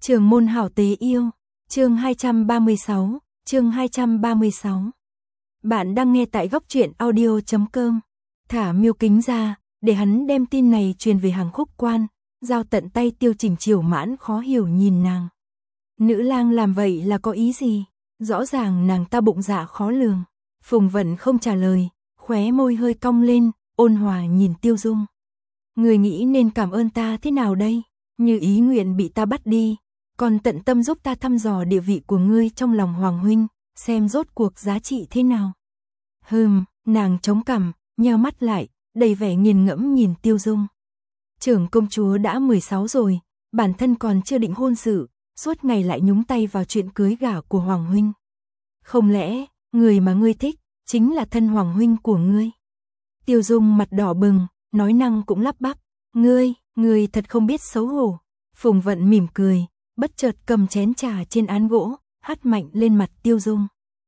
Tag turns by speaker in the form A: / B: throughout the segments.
A: Trường môn hảo tế yêu, chương 236, chương 236. Bạn đang nghe tại góc truyện audio.com. Thả Miêu Kính ra, để hắn đem tin này truyền về Hàng Khúc Quan, giao tận tay Tiêu Trình Chiểu Mãn khó hiểu nhìn nàng. Nữ lang làm vậy là có ý gì? Rõ ràng nàng ta bụng dạ khó lường. Phùng Vận không trả lời, khóe môi hơi cong lên, ôn hòa nhìn Tiêu Dung. Người nghĩ nên cảm ơn ta thế nào đây? Như ý nguyện bị ta bắt đi, còn tận tâm giúp ta thăm dò địa vị của ngươi trong lòng Hoàng huynh, xem rốt cuộc giá trị thế nào. Nàng chống cằm, nheo mắt lại, đầy vẻ nghiền ngẫm nhìn Tiêu Dung. Trưởng công chúa đã 16 rồi, bản thân còn chưa định hôn sự, suốt ngày lại nhúng tay vào chuyện cưới gả của Hoàng huynh. Không lẽ, người mà ngươi thích, chính là thân Hoàng huynh của ngươi? Tiêu Dung mặt đỏ bừng, nói năng cũng lắp bắp. Ngươi thật không biết xấu hổ. Phùng Vận mỉm cười, bất chợt cầm chén trà trên án gỗ, hắt mạnh lên mặt Tiêu Dung.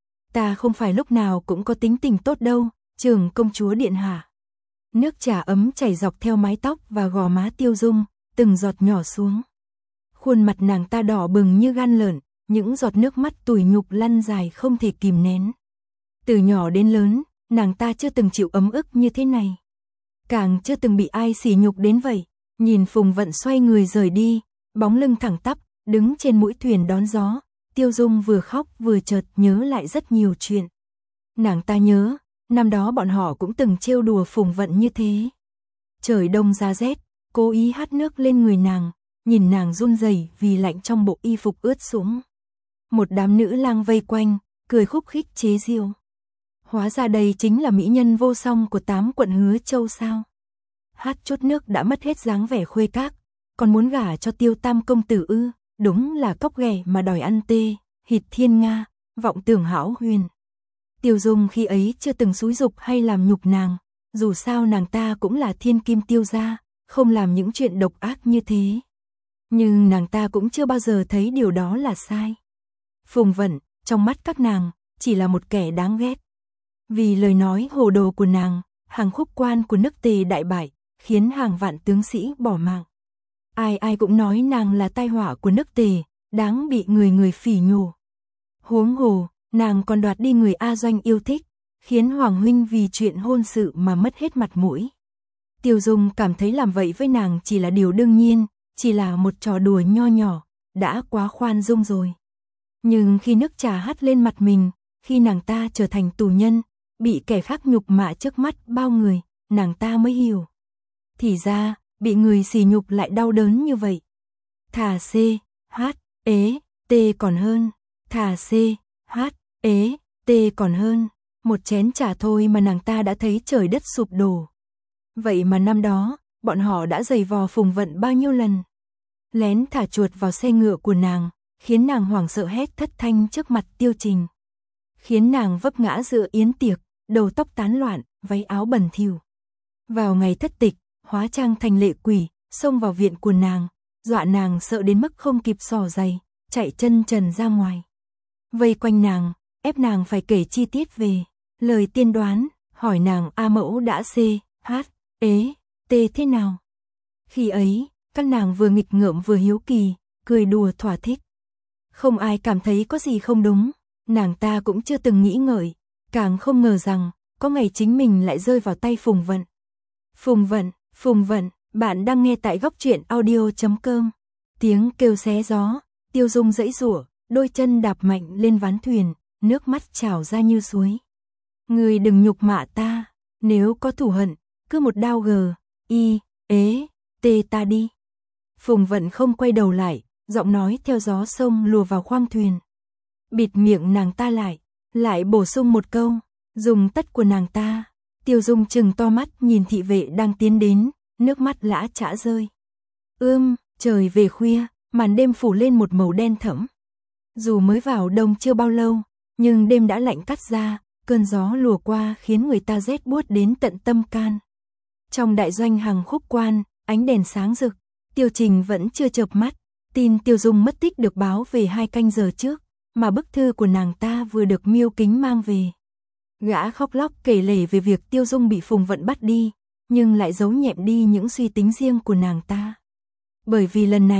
A: Ta không phải lúc nào cũng có tính tình tốt đâu, trưởng công chúa điện hạ. Nước trà ấm chảy dọc theo mái tóc và gò má Tiêu Dung, từng giọt nhỏ xuống. Khuôn mặt nàng ta đỏ bừng như gan lợn, những giọt nước mắt tủi nhục lăn dài không thể kìm nén. Từ nhỏ đến lớn, nàng ta chưa từng chịu ấm ức như thế này. Càng chưa từng bị ai sỉ nhục đến vậy. Nhìn Phùng Vận xoay người rời đi, bóng lưng thẳng tắp, đứng trên mũi thuyền đón gió, Tiêu Dung vừa khóc vừa chợt nhớ lại rất nhiều chuyện. Nàng ta nhớ, năm đó bọn họ cũng từng trêu đùa Phùng Vận như thế. Trời đông giá rét, cố ý hắt nước lên người nàng, nhìn nàng run rẩy vì lạnh trong bộ y phục ướt sũng. Một đám nữ lang vây quanh, cười khúc khích chế giễu. Hóa ra đây chính là mỹ nhân vô song của 8 quận Hứa Châu sao? Hát chút nước đã mất hết dáng vẻ khuê các, còn muốn gả cho Tiêu Tam công tử ư? Đúng là cóc ghẻ mà đòi ăn tê, hịt thiên nga, vọng tưởng hão huyền. Tiêu Dung khi ấy chưa từng xúi dục hay làm nhục nàng, dù sao nàng ta cũng là thiên kim Tiêu gia, không làm những chuyện độc ác như thế. Nhưng nàng ta cũng chưa bao giờ thấy điều đó là sai. Phùng Vận, trong mắt các nàng, chỉ là một kẻ đáng ghét. Vì lời nói hồ đồ của nàng, Hàng Khúc Quan của nước Tề đại bại, khiến hàng vạn tướng sĩ bỏ mạng. Ai cũng nói nàng là tai họa của nước Tề, đáng bị người phỉ nhổ. Huống hồ, nàng còn đoạt đi người A Doanh yêu thích, khiến Hoàng huynh vì chuyện hôn sự mà mất hết mặt mũi. Tiêu Dung cảm thấy làm vậy với nàng chỉ là điều đương nhiên, chỉ là một trò đùa nho nhỏ, đã quá khoan dung rồi. Nhưng khi nước trà hắt lên mặt mình, khi nàng ta trở thành tù nhân, bị kẻ khác nhục mạ trước mắt bao người, nàng ta mới hiểu. Thì ra, bị người sỉ nhục lại đau đớn như vậy. Thà C, H, ế, T còn hơn. Thà C, H, ế, T còn hơn. Một chén trà thôi mà nàng ta đã thấy trời đất sụp đổ. Vậy mà năm đó, bọn họ đã giày vò Phùng Vận bao nhiêu lần. Lén thả chuột vào xe ngựa của nàng, khiến nàng hoảng sợ hét thất thanh trước mặt Tiêu Trình. Khiến nàng vấp ngã giữa yến tiệc, đầu tóc tán loạn, váy áo bẩn thỉu. Vào ngày thất tịch, hóa trang thành lệ quỷ, xông vào viện của nàng, dọa nàng sợ đến mức không kịp xỏ giày, chạy chân trần ra ngoài. Vây quanh nàng, ép nàng phải kể chi tiết về lời tiên đoán, hỏi nàng A mẫu đã C, H, ế, T thế nào. Khi ấy, các nàng vừa nghịch ngợm vừa hiếu kỳ, cười đùa thỏa thích. Không ai cảm thấy có gì không đúng, nàng ta cũng chưa từng nghĩ ngợi, càng không ngờ rằng, có ngày chính mình lại rơi vào tay Phùng Vận. Phùng Vận, bạn đang nghe tại góc truyện audio.com. Tiếng kêu xé gió, Tiêu Dung giãy giụa, đôi chân đạp mạnh lên ván thuyền, nước mắt trào ra như suối. Ngươi đừng nhục mạ ta, nếu có thù hận, cứ một đao gờ, y, ế, tê ta đi. Phùng Vận không quay đầu lại, giọng nói theo gió sông lùa vào khoang thuyền. Bịt miệng nàng ta lại bổ sung một câu, dùng tất của nàng ta. Tiêu Dung trừng to mắt nhìn thị vệ đang tiến đến, nước mắt lã chã rơi. Trời về khuya, màn đêm phủ lên một màu đen thẫm. Dù mới vào đông chưa bao lâu, nhưng đêm đã lạnh cắt da, cơn gió lùa qua khiến người ta rét buốt đến tận tâm can. Trong đại doanh Hàng Khúc Quan, ánh đèn sáng rực, Tiêu Trình vẫn chưa chợp mắt, tin Tiêu Dung mất tích được báo về 2 canh giờ trước, mà bức thư của nàng ta vừa được Miêu Kính mang về. Gã khóc lóc kể lể về việc Tiêu Dung bị Phùng Vận bắt đi, nhưng lại giấu nhẹm đi những suy tính riêng của nàng ta. Bởi vì lần này,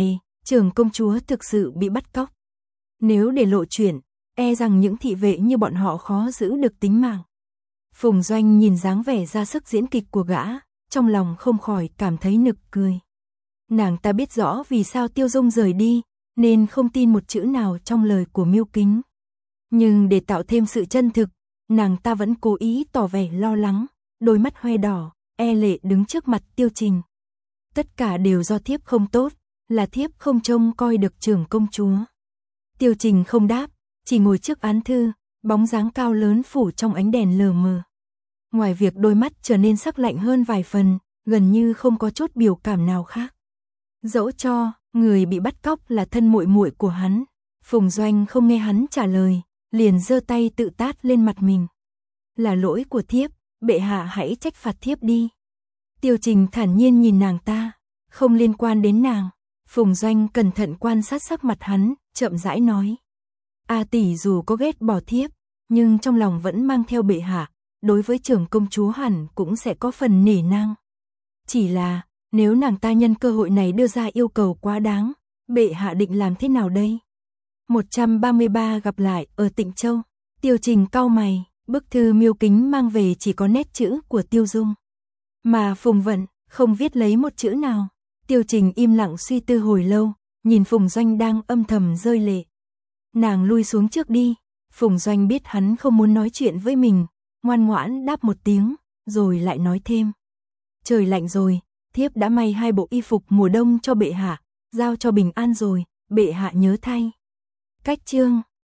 A: trưởng công chúa thực sự bị bắt cóc. Nếu để lộ chuyện, e rằng những thị vệ như bọn họ khó giữ được tính mạng. Phùng Doanh nhìn dáng vẻ ra sức diễn kịch của gã, trong lòng không khỏi cảm thấy nực cười. Nàng ta biết rõ vì sao Tiêu Dung rời đi, nên không tin một chữ nào trong lời của Mưu Kính. Nhưng để tạo thêm sự chân thực, nàng ta vẫn cố ý tỏ vẻ lo lắng, đôi mắt hoe đỏ, e lệ đứng trước mặt Tiêu Trình. Tất cả đều do thiếp không tốt, là thiếp không trông coi được trưởng công chúa. Tiêu Trình không đáp, chỉ ngồi trước án thư, bóng dáng cao lớn phủ trong ánh đèn lờ mờ. Ngoài việc đôi mắt trở nên sắc lạnh hơn vài phần, gần như không có chút biểu cảm nào khác. Dẫu cho người bị bắt cóc là thân muội muội của hắn, Phùng Doanh không nghe hắn trả lời, liền giơ tay tự tát lên mặt mình. Là lỗi của thiếp, bệ hạ hãy trách phạt thiếp đi. Tiêu Trình thản nhiên nhìn nàng ta, không liên quan đến nàng. Phùng Doanh cẩn thận quan sát sắc mặt hắn, chậm rãi nói. A tỷ dù có ghét bỏ thiếp, nhưng trong lòng vẫn mang theo bệ hạ, đối với trưởng công chúa hẳn cũng sẽ có phần nể nang. Chỉ là, nếu nàng ta nhân cơ hội này đưa ra yêu cầu quá đáng, bệ hạ định làm thế nào đây? 133 gặp lại ở Tịnh Châu. Tiêu Trình cau mày, bức thư Mưu Kính mang về chỉ có nét chữ của Tiêu Dung. Mà Phùng Vận không viết lấy một chữ nào. Tiêu Trình im lặng suy tư hồi lâu, nhìn Phùng Doanh đang âm thầm rơi lệ. Nàng lui xuống trước đi. Phùng Doanh biết hắn không muốn nói chuyện với mình, ngoan ngoãn đáp một tiếng, rồi lại nói thêm. Trời lạnh rồi, thiếp đã may 2 bộ y phục mùa đông cho bệ hạ, giao cho Bình An rồi, bệ hạ nhớ thay. Cách chương